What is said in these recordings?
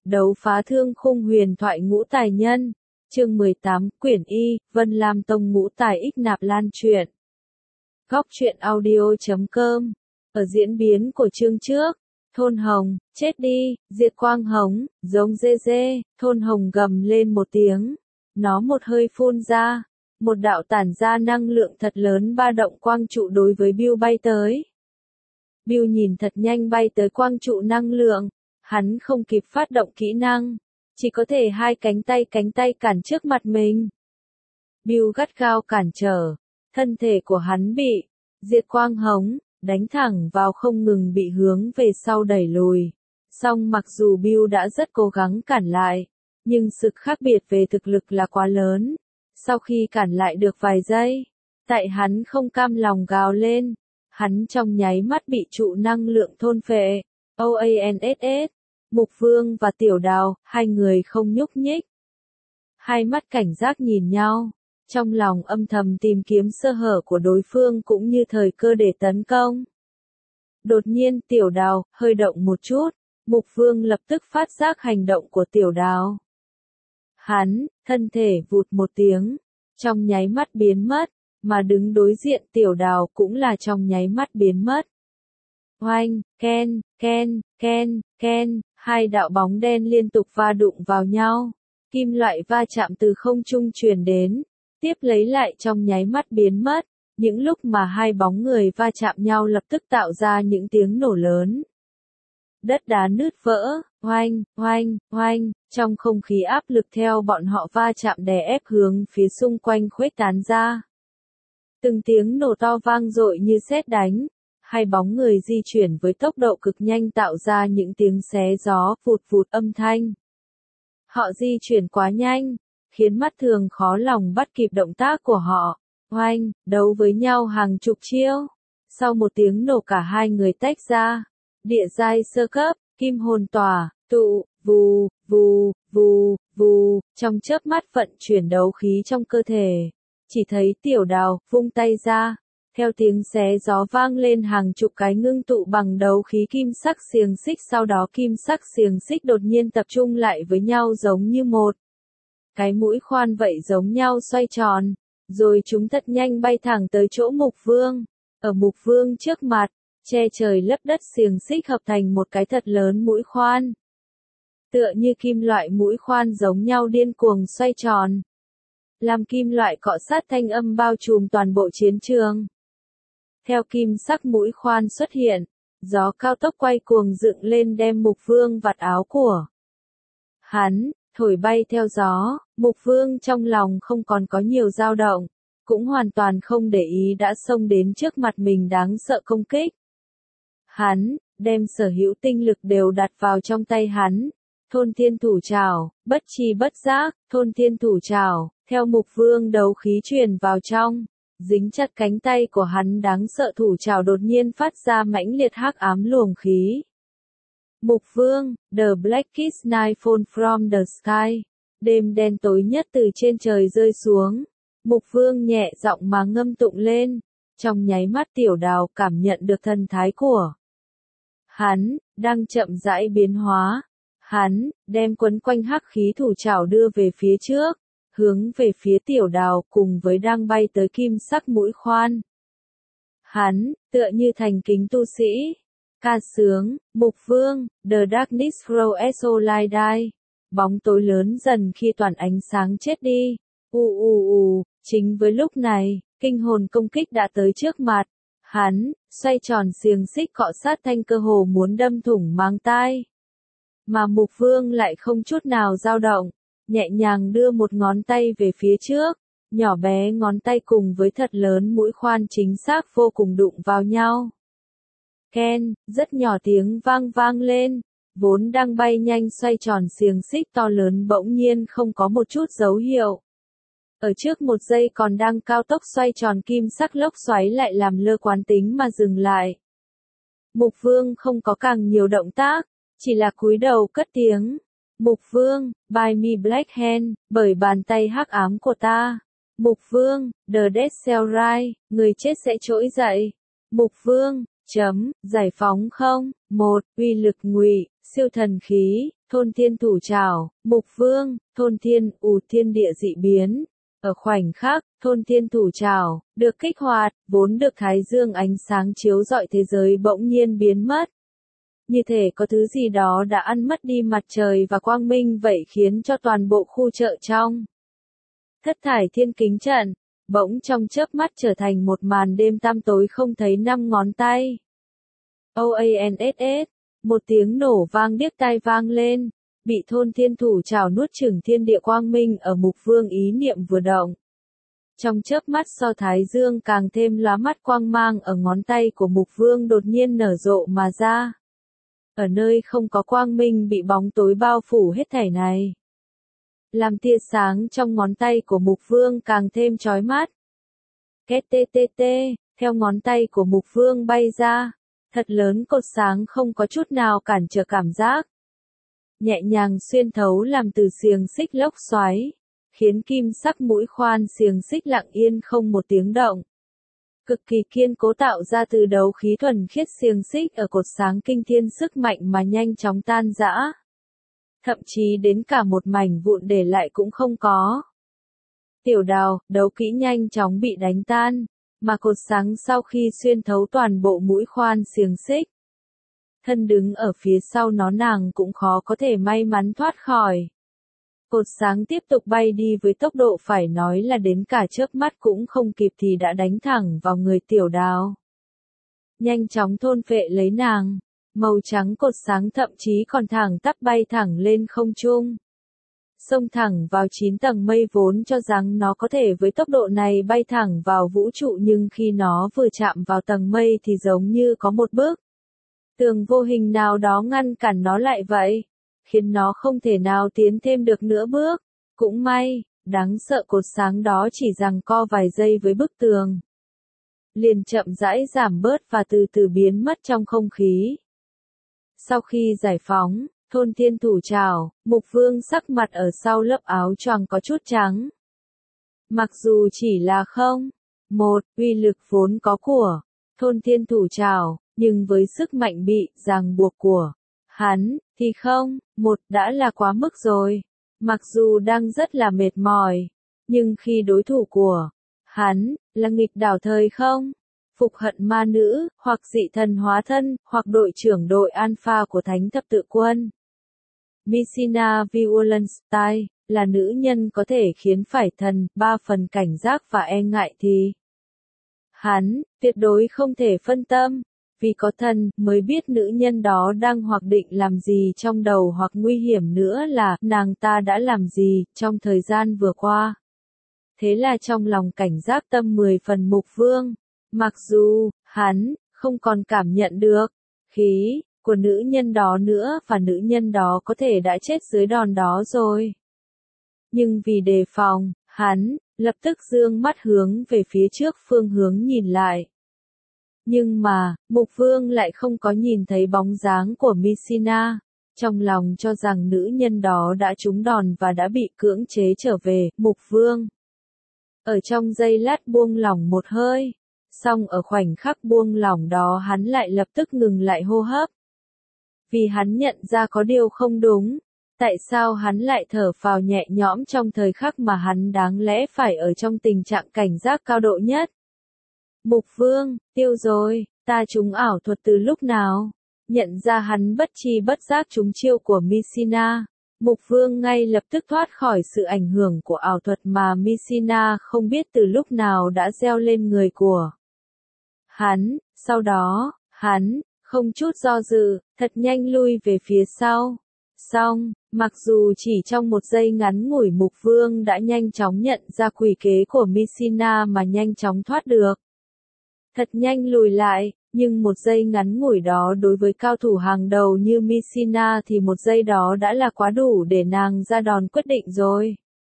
Đấu phá thương khung huyền thoại ngũ tài nhân. Chương 18, quyển Y, Vân Lam Tông ngũ tài ích nạp lan truyện. Góc truyện audio.com. Ở diễn biến của chương trước, Thôn Hồng, chết đi, Diệt Quang Hống, giống dê dê, Thôn Hồng gầm lên một tiếng. Nó một hơi phun ra, một đạo tản ra năng lượng thật lớn ba động quang trụ đối với Bill bay tới. Bill nhìn thật nhanh bay tới quang trụ năng lượng, hắn không kịp phát động kỹ năng, chỉ có thể hai cánh tay cản trước mặt mình. Bill gắt gao cản trở, thân thể của hắn bị Diệt Quang Hống đánh thẳng vào, không ngừng bị hướng về sau đẩy lùi. Song mặc dù Bill đã rất cố gắng cản lại, nhưng sự khác biệt về thực lực là quá lớn. Sau khi cản lại được vài giây, tại hắn không cam lòng gào lên, hắn trong nháy mắt bị trụ năng lượng thôn phệ. OANSS, Mục Vương và Tiểu Đào, hai người không nhúc nhích. Hai mắt cảnh giác nhìn nhau, trong lòng âm thầm tìm kiếm sơ hở của đối phương cũng như thời cơ để tấn công. Đột nhiên Tiểu Đào hơi động một chút, Mục Vương lập tức phát giác hành động của Tiểu Đào. Hắn, thân thể vụt một tiếng, trong nháy mắt biến mất, mà đứng đối diện Tiểu Đào cũng là trong nháy mắt biến mất. Oanh, ken, ken, ken, ken, hai đạo bóng đen liên tục va đụng vào nhau. Kim loại va chạm từ không trung truyền đến, tiếp lấy lại trong nháy mắt biến mất. Những lúc mà hai bóng người va chạm nhau lập tức tạo ra những tiếng nổ lớn. Đất đá nứt vỡ, oanh, oanh, oanh, trong không khí áp lực theo bọn họ va chạm đè ép hướng phía xung quanh khuếch tán ra. Từng tiếng nổ to vang dội như sét đánh. Hai bóng người di chuyển với tốc độ cực nhanh tạo ra những tiếng xé gió vụt vụt âm thanh. Họ di chuyển quá nhanh, khiến mắt thường khó lòng bắt kịp động tác của họ. Oanh, đấu với nhau hàng chục chiêu. Sau một tiếng nổ cả hai người tách ra. Địa giai sơ cấp, kim hồn tỏa, tụ, vù, vù, vù, vù, trong chớp mắt vận chuyển đấu khí trong cơ thể. Chỉ thấy Tiểu Đào vung tay ra. Theo tiếng xé gió vang lên, hàng chục cái ngưng tụ bằng đấu khí kim sắc xiềng xích, sau đó kim sắc xiềng xích đột nhiên tập trung lại với nhau giống như một cái mũi khoan vậy, giống nhau xoay tròn, rồi chúng thật nhanh bay thẳng tới chỗ Mục Vương. Ở Mục Vương trước mặt, che trời lấp đất xiềng xích hợp thành một cái thật lớn mũi khoan. Tựa như kim loại mũi khoan giống nhau điên cuồng xoay tròn. Làm kim loại cọ sát thanh âm bao trùm toàn bộ chiến trường. Theo kim sắc mũi khoan xuất hiện, gió cao tốc quay cuồng dựng lên đem Mục Vương vạt áo của hắn thổi bay theo gió. Mục Vương trong lòng không còn có nhiều dao động, cũng hoàn toàn không để ý đã xông đến trước mặt mình đáng sợ công kích. Hắn đem sở hữu tinh lực đều đặt vào trong tay hắn. Thôn Thiên Thủ Trảo, bất tri bất giác, Thôn Thiên Thủ Trảo, theo Mục Vương đấu khí truyền vào trong, dính chặt cánh tay của hắn, đáng sợ thủ trảo đột nhiên phát ra mãnh liệt hắc ám luồng khí. Mục Vương, The Blackest Night Fall from the Sky, đêm đen tối nhất từ trên trời rơi xuống. Mục Vương nhẹ giọng mà ngâm tụng lên, trong nháy mắt Tiểu Đào cảm nhận được thần thái của hắn đang chậm rãi biến hóa. Hắn đem quấn quanh hắc khí thủ trảo đưa về phía trước, hướng về phía Tiểu Đào cùng với đang bay tới kim sắc mũi khoan. Hắn tựa như thành kính tu sĩ ca sướng, Mục Vương, The Darkness Grows So Light Die. Bóng tối lớn dần khi toàn ánh sáng chết đi. Chính với lúc này, kinh hồn công kích đã tới trước mặt. Hắn xoay tròn xiềng xích cọ sát thanh, cơ hồ muốn đâm thủng màng tai. Mà Mục Vương lại không chút nào dao động, nhẹ nhàng đưa một ngón tay về phía trước, nhỏ bé ngón tay cùng với thật lớn mũi khoan chính xác vô cùng đụng vào nhau. Ken, rất nhỏ tiếng vang lên, vốn đang bay nhanh xoay tròn xiềng xích to lớn bỗng nhiên không có một chút dấu hiệu. Ở trước một giây còn đang cao tốc xoay tròn kim sắc lốc xoáy lại làm lơ quán tính mà dừng lại. Mục Vương không có càng nhiều động tác, chỉ là cúi đầu cất tiếng. Mục Vương, by me black hand, bởi bàn tay hắc ám của ta. Mục Vương, the dead shall rise, người chết sẽ trỗi dậy. Mục Vương, giải phóng không, 1, uy lực ngụy, siêu thần khí, thôn thiên thủ trảo, mục vương, thôn thiên, thiên địa dị biến. Ở khoảnh khắc, thôn thiên thủ trảo, được kích hoạt, vốn được thái dương ánh sáng chiếu rọi thế giới bỗng nhiên biến mất. Như thể có thứ gì đó đã ăn mất đi mặt trời và quang minh vậy khiến cho toàn bộ khu chợ trong thất thải thiên kính trận, bỗng trong chớp mắt trở thành một màn đêm tăm tối không thấy năm ngón tay. OANSS, một tiếng nổ vang điếc tai vang lên, bị thôn thiên thủ trảo nuốt chửng thiên địa quang minh ở mục vương ý niệm vừa động. Trong chớp mắt so thái dương càng thêm lóa mắt quang mang ở ngón tay của mục vương đột nhiên nở rộ mà ra. Ở nơi không có quang minh bị bóng tối bao phủ hết thảy này. Làm tia sáng trong ngón tay của mục vương càng thêm chói mắt. Két tê tê tê, theo ngón tay của mục vương bay ra, thật lớn cột sáng không có chút nào cản trở cảm giác. Nhẹ nhàng xuyên thấu làm từ xiềng xích lốc xoáy, khiến kim sắc mũi khoan xiềng xích lặng yên không một tiếng động. Cực kỳ kiên cố tạo ra từ đấu khí thuần khiết xiềng xích ở cột sáng kinh thiên sức mạnh mà nhanh chóng tan rã. Thậm chí đến cả một mảnh vụn để lại cũng không có. Tiểu Đào, đấu kỹ nhanh chóng bị đánh tan, mà cột sáng sau khi xuyên thấu toàn bộ mũi khoan xiềng xích. Thân đứng ở phía sau nó nàng cũng khó có thể may mắn thoát khỏi. Cột sáng tiếp tục bay đi với tốc độ phải nói là đến cả chớp mắt cũng không kịp thì đã đánh thẳng vào người Tiểu Đào. Nhanh chóng thôn phệ lấy nàng, màu trắng cột sáng thậm chí còn thẳng tắp bay thẳng lên không trung. Xông thẳng vào 9 tầng mây vốn cho rằng nó có thể với tốc độ này bay thẳng vào vũ trụ nhưng khi nó vừa chạm vào tầng mây thì giống như có một bức tường vô hình nào đó ngăn cản nó lại vậy, khiến nó không thể nào tiến thêm được nữa bước. Cũng may, đáng sợ cột sáng đó chỉ giằng co vài giây với bức tường. Liền chậm rãi giảm bớt và từ từ biến mất trong không khí. Sau khi giải phóng, thôn thiên thủ trảo, mục vương sắc mặt ở sau lớp áo choàng có chút trắng. Mặc dù chỉ là một uy lực vốn có của thôn thiên thủ trảo, nhưng với sức mạnh bị ràng buộc của hắn, thì một đã là quá mức rồi. Mặc dù đang rất là mệt mỏi, nhưng khi đối thủ của hắn là nghịch đảo thời phục hận ma nữ, hoặc dị thần hóa thân, hoặc đội trưởng đội Alpha của Thánh Thập Tự Quân. Messina Violence là nữ nhân có thể khiến phải thần 3 phần cảnh giác và e ngại thì hắn tuyệt đối không thể phân tâm, vì có thần mới biết nữ nhân đó đang hoặc định làm gì trong đầu hoặc nguy hiểm nữa là nàng ta đã làm gì trong thời gian vừa qua. Thế là trong lòng cảnh giác tâm 10 phần mục vương, mặc dù hắn không còn cảm nhận được khí của nữ nhân đó nữa và nữ nhân đó có thể đã chết dưới đòn đó rồi. Nhưng vì đề phòng, hắn lập tức dương mắt hướng về phía trước phương hướng nhìn lại. Nhưng mà, mục vương lại không có nhìn thấy bóng dáng của Messina, trong lòng cho rằng nữ nhân đó đã trúng đòn và đã bị cưỡng chế trở về. Mục vương ở trong giây lát buông lỏng một hơi, song ở khoảnh khắc buông lỏng đó hắn lại lập tức ngừng lại hô hấp. Vì hắn nhận ra có điều không đúng, tại sao hắn lại thở phào nhẹ nhõm trong thời khắc mà hắn đáng lẽ phải ở trong tình trạng cảnh giác cao độ nhất. Mục vương, tiêu rồi, ta trúng ảo thuật từ lúc nào? Nhận ra hắn bất tri bất giác trúng chiêu của Messina, mục vương ngay lập tức thoát khỏi sự ảnh hưởng của ảo thuật mà Messina không biết từ lúc nào đã gieo lên người của hắn. Sau đó, hắn không chút do dự, thật nhanh lui về phía sau. Xong, mặc dù chỉ trong một giây ngắn ngủi mục vương đã nhanh chóng nhận ra quỷ kế của Messina mà nhanh chóng thoát được. Thật nhanh lùi lại, nhưng một giây ngắn ngủi đó đối với cao thủ hàng đầu như Messina thì một giây đó đã là quá đủ để nàng ra đòn quyết định rồi.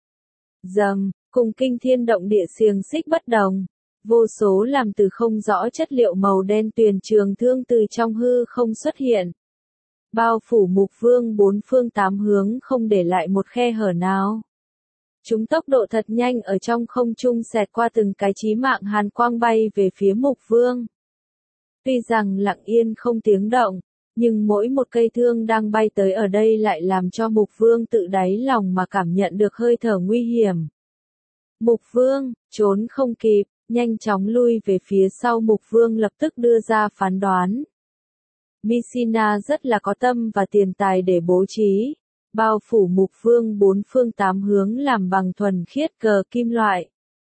Dầm, cùng kinh thiên động địa xiềng xích bất đồng. Vô số làm từ không rõ chất liệu màu đen tuyền trường thương từ trong hư không xuất hiện. Bao phủ mục vương 4 phương 8 hướng không để lại một khe hở nào. Chúng tốc độ thật nhanh ở trong không trung xẹt qua từng cái chí mạng hàn quang bay về phía mục vương. Tuy rằng lặng yên không tiếng động, Nhưng mỗi một cây thương đang bay tới ở đây lại làm cho Mục Vương tự đáy lòng mà cảm nhận được hơi thở nguy hiểm. Mục Vương, trốn không kịp, nhanh chóng lui về phía sau. Mục Vương lập tức đưa ra phán đoán. Messina rất là có tâm và tiền tài để bố trí, bao phủ Mục Vương bốn phương tám hướng làm bằng thuần khiết cờ kim loại.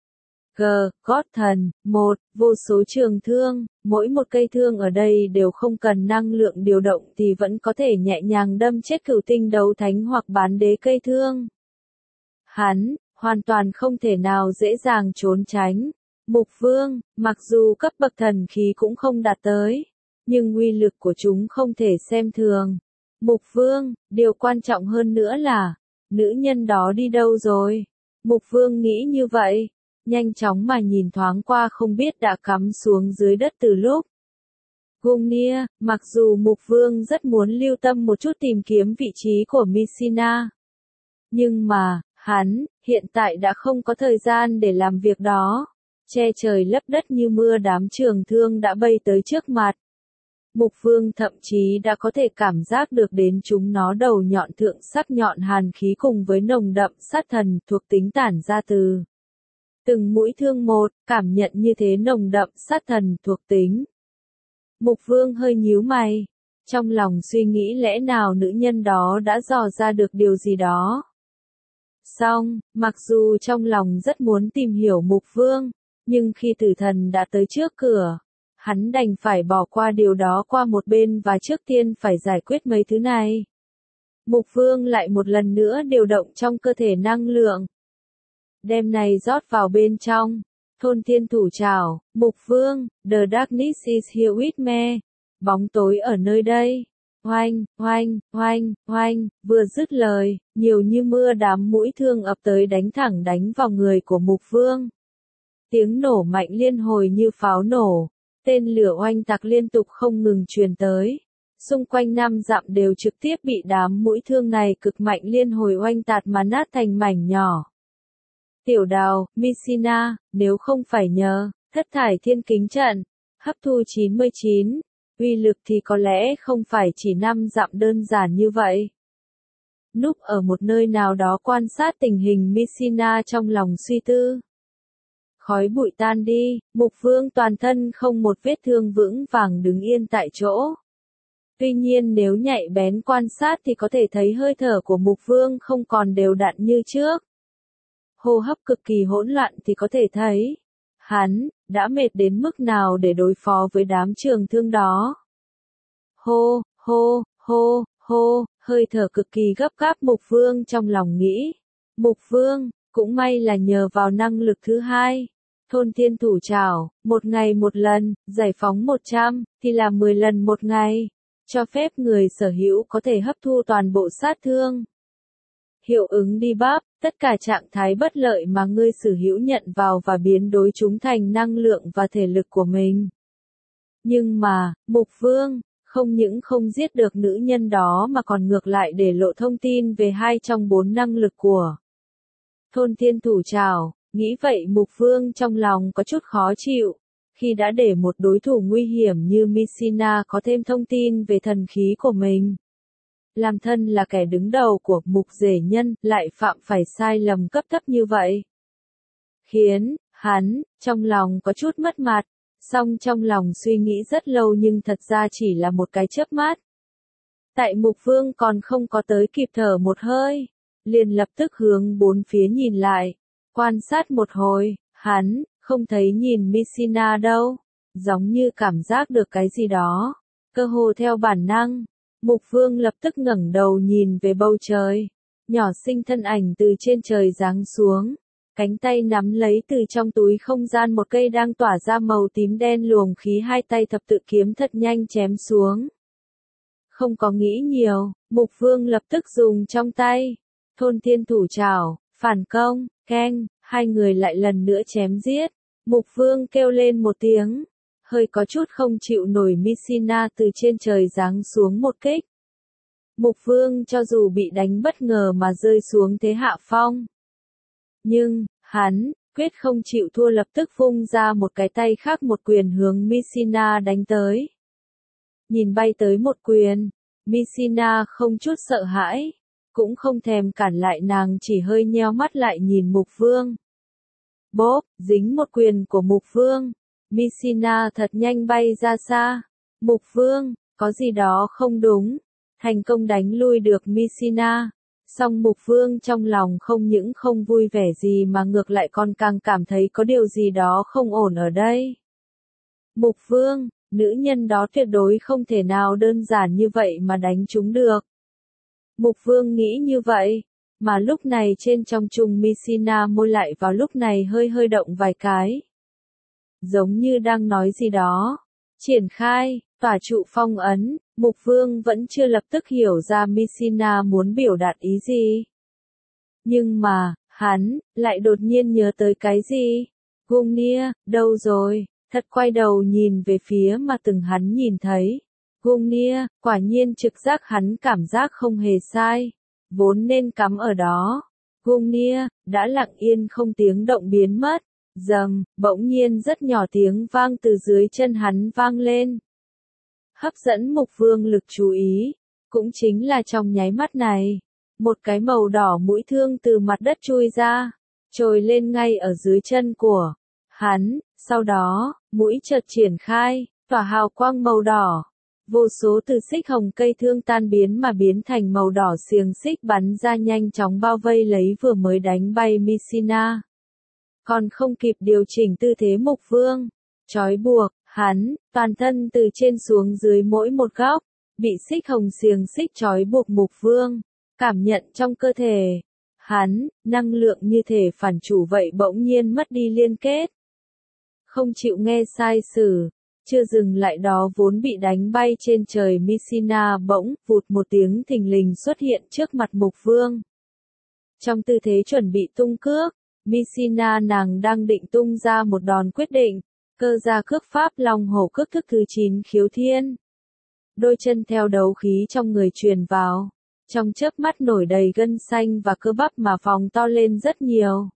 Gót thần, vô số trường thương, mỗi một cây thương ở đây đều không cần năng lượng điều động thì vẫn có thể nhẹ nhàng đâm chết cửu tinh đấu thánh hoặc bán đế cây thương. Hắn, hoàn toàn không thể nào dễ dàng trốn tránh. Mục Vương, mặc dù cấp bậc thần khí cũng không đạt tới, nhưng uy lực của chúng không thể xem thường. Mục Vương, điều quan trọng hơn nữa là, nữ nhân đó đi đâu rồi? Mục Vương nghĩ như vậy, nhanh chóng mà nhìn thoáng qua không biết đã cắm xuống dưới đất từ lúc. Gungnir, mặc dù Mục Vương rất muốn lưu tâm một chút tìm kiếm vị trí của Messina, nhưng mà, hắn, hiện tại đã không có thời gian để làm việc đó. Che trời lấp đất như mưa đám trường thương đã bay tới trước mặt. Mục Vương thậm chí đã có thể cảm giác được đến chúng nó đầu nhọn thượng sắc nhọn hàn khí cùng với nồng đậm sát thần thuộc tính tản ra từ từng mũi thương một, cảm nhận như thế nồng đậm sát thần thuộc tính. Mục Vương hơi nhíu mày, trong lòng suy nghĩ lẽ nào nữ nhân đó đã dò ra được điều gì đó. Song, mặc dù trong lòng rất muốn tìm hiểu Mục Vương, nhưng khi tử thần đã tới trước cửa, hắn đành phải bỏ qua điều đó qua một bên và trước tiên phải giải quyết mấy thứ này. Mục Vương lại một lần nữa điều động trong cơ thể năng lượng. Đem này rót vào bên trong. Thôn Thiên Thủ Trảo, Mục Vương, The darkness is here with me. Bóng tối ở nơi đây. Oanh, vừa dứt lời, nhiều như mưa đám mũi thương ập tới đánh vào người của Mục Vương. Tiếng nổ mạnh liên hồi như pháo nổ, tên lửa oanh tạc liên tục không ngừng truyền tới. Xung quanh 5 dặm đều trực tiếp bị đám mũi thương này cực mạnh liên hồi oanh tạc mà nát thành mảnh nhỏ. Tiểu Đào, Messina, nếu không phải nhờ thất thải thiên kính trận, hấp thu 99, uy lực thì có lẽ không phải chỉ 5 dặm đơn giản như vậy. Núp ở một nơi nào đó quan sát tình hình Messina trong lòng suy tư. Khói bụi tan đi, Mục Vương toàn thân không một vết thương vững vàng đứng yên tại chỗ. Tuy nhiên nếu nhạy bén quan sát thì có thể thấy hơi thở của Mục Vương không còn đều đặn như trước. Hô hấp cực kỳ hỗn loạn thì có thể thấy, hắn đã mệt đến mức nào để đối phó với đám trường thương đó. Hô, hơi thở cực kỳ gấp gáp Mục Vương trong lòng nghĩ. Mục Vương, cũng may là nhờ vào năng lực thứ hai. Thôn Thiên Thủ Trảo, một ngày một lần, giải phóng 100, thì là 10 lần một ngày. Cho phép người sở hữu có thể hấp thu toàn bộ sát thương. Hiệu ứng debuff, tất cả trạng thái bất lợi mà ngươi sở hữu nhận vào và biến đổi chúng thành năng lượng và thể lực của mình. Nhưng mà, Mục Vương, không những không giết được nữ nhân đó mà còn ngược lại để lộ thông tin về 2 trong 4 năng lực của Thôn Thiên Thủ Trảo. Nghĩ vậy Mục Vương trong lòng có chút khó chịu, khi đã để một đối thủ nguy hiểm như Messina có thêm thông tin về thần khí của mình. Làm thân là kẻ đứng đầu của Mục Rể Nhân, lại phạm phải sai lầm cấp thấp như vậy. Khiến, hắn, trong lòng có chút mất mặt, song trong lòng suy nghĩ rất lâu nhưng thật ra chỉ là một cái chớp mắt. Tại Mục Vương còn không có tới kịp thở một hơi, liền lập tức hướng bốn phía nhìn lại. Quan sát một hồi, hắn, không thấy nhìn Messina đâu, giống như cảm giác được cái gì đó, cơ hồ theo bản năng. Mục Vương lập tức ngẩng đầu nhìn về bầu trời, nhỏ xinh thân ảnh từ trên trời giáng xuống, cánh tay nắm lấy từ trong túi không gian một cây đang tỏa ra màu tím đen luồng khí, hai tay thập tự kiếm thật nhanh chém xuống. Không có nghĩ nhiều, Mục Vương lập tức dùng trong tay Thôn Thiên Thủ Trảo, phản công, keng, hai người lại lần nữa chém giết. Mục Vương kêu lên một tiếng, hơi có chút không chịu nổi Messina từ trên trời giáng xuống một kích. Mục Vương cho dù bị đánh bất ngờ mà rơi xuống thế hạ phong, nhưng, hắn, quyết không chịu thua, lập tức vung ra một cái tay khác một quyền hướng Messina đánh tới. nhìn bay tới một quyền, Messina không chút sợ hãi, cũng không thèm cản lại nàng, chỉ hơi nheo mắt lại nhìn Mục Vương. Bốp, dính một quyền của Mục Vương, Messina thật nhanh bay ra xa. Mục Vương, có gì đó không đúng, thành công đánh lui được Messina. Song Mục Vương trong lòng không những không vui vẻ gì mà ngược lại còn càng cảm thấy có điều gì đó không ổn ở đây. Mục Vương, nữ nhân đó tuyệt đối không thể nào đơn giản như vậy mà đánh chúng được. Mục Vương nghĩ như vậy, mà lúc này trên trong trùng Messina môi lại vào lúc này hơi hơi động vài cái. Giống như đang nói gì đó. Triển khai, tỏa trụ phong ấn, Mục Vương vẫn chưa lập tức hiểu ra Messina muốn biểu đạt ý gì. Nhưng mà, hắn, lại đột nhiên nhớ tới cái gì? Gungnir, đâu rồi? Thật quay đầu nhìn về phía mà từng hắn nhìn thấy. Gungnir, quả nhiên trực giác hắn cảm giác không hề sai. Vốn nên cắm ở đó. Gungnir, đã lặng yên không tiếng động biến mất. Dầm, bỗng nhiên rất nhỏ tiếng vang từ dưới chân hắn vang lên. Hấp dẫn Mục Vương lực chú ý. Cũng chính là trong nháy mắt này. Một cái màu đỏ mũi thương từ mặt đất chui ra. Trồi lên ngay ở dưới chân của hắn. Sau đó, mũi chợt triển khai, tỏa hào quang màu đỏ. Vô số từ xích hồng cây thương tan biến mà biến thành màu đỏ, xiềng xích bắn ra nhanh chóng bao vây lấy vừa mới đánh bay Messina. Còn không kịp điều chỉnh tư thế Mục Vương, trói buộc, hắn, toàn thân từ trên xuống dưới mỗi một góc, bị xích hồng xiềng xích trói buộc Mục Vương, cảm nhận trong cơ thể. Hắn, năng lượng như thể phản chủ vậy bỗng nhiên mất đi liên kết. Không chịu nghe sai sử, chưa dừng lại đó vốn bị đánh bay trên trời Messina bỗng, vụt một tiếng thình lình xuất hiện trước mặt Mục Vương. Trong tư thế chuẩn bị tung cước, Messina nàng đang định tung ra một đòn quyết định, cơ ra cước pháp Long Hổ cước thức thứ 9 khiếu thiên. Đôi chân theo đấu khí trong người truyền vào, trong chớp mắt nổi đầy gân xanh và cơ bắp mà phồng to lên rất nhiều.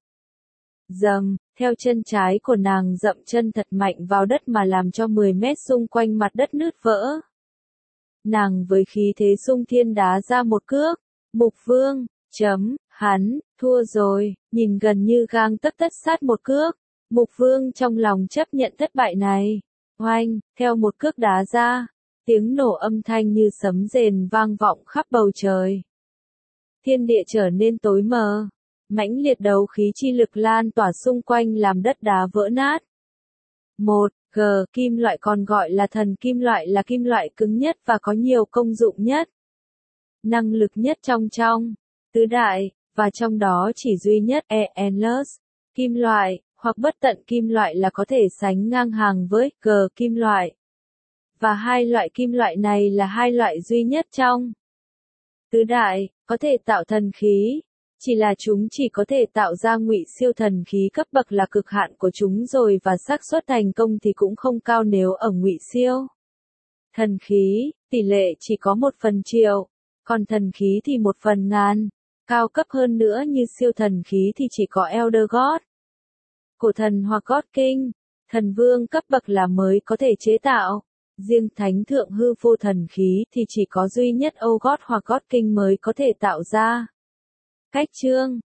Dầm, theo chân trái của nàng dậm chân thật mạnh vào đất mà làm cho 10 mét xung quanh mặt đất nứt vỡ. Nàng với khí thế xung thiên đá ra một cước, Mục Vương, hắn, thua rồi, nhìn gần như gang tấc tất sát một cước. Mục Vương trong lòng chấp nhận thất bại này. Oanh, theo một cước đá ra, tiếng nổ âm thanh như sấm rền vang vọng khắp bầu trời. Thiên địa trở nên tối mờ. Mãnh liệt đấu khí chi lực lan tỏa xung quanh làm đất đá vỡ nát. 1G, kim loại còn gọi là thần kim loại là kim loại cứng nhất và có nhiều công dụng nhất. Năng lực nhất trong tứ đại, và trong đó chỉ duy nhất Endless kim loại, hoặc bất tận kim loại là có thể sánh ngang hàng với G kim loại. Và hai loại kim loại này là hai loại duy nhất trong tứ đại, có thể tạo thần khí. Chỉ là chúng chỉ có thể tạo ra ngụy siêu thần khí cấp bậc là cực hạn của chúng rồi và xác suất thành công thì cũng không cao nếu ở ngụy siêu thần khí, tỷ lệ chỉ có 1/1000, còn thần khí thì 1/1000. Cao cấp hơn nữa như siêu thần khí thì chỉ có Elder God, cổ thần hoặc God King, thần vương cấp bậc là mới có thể chế tạo. Riêng thánh thượng hư vô thần khí thì chỉ có duy nhất Ogod hoặc God King mới có thể tạo ra. Cách chương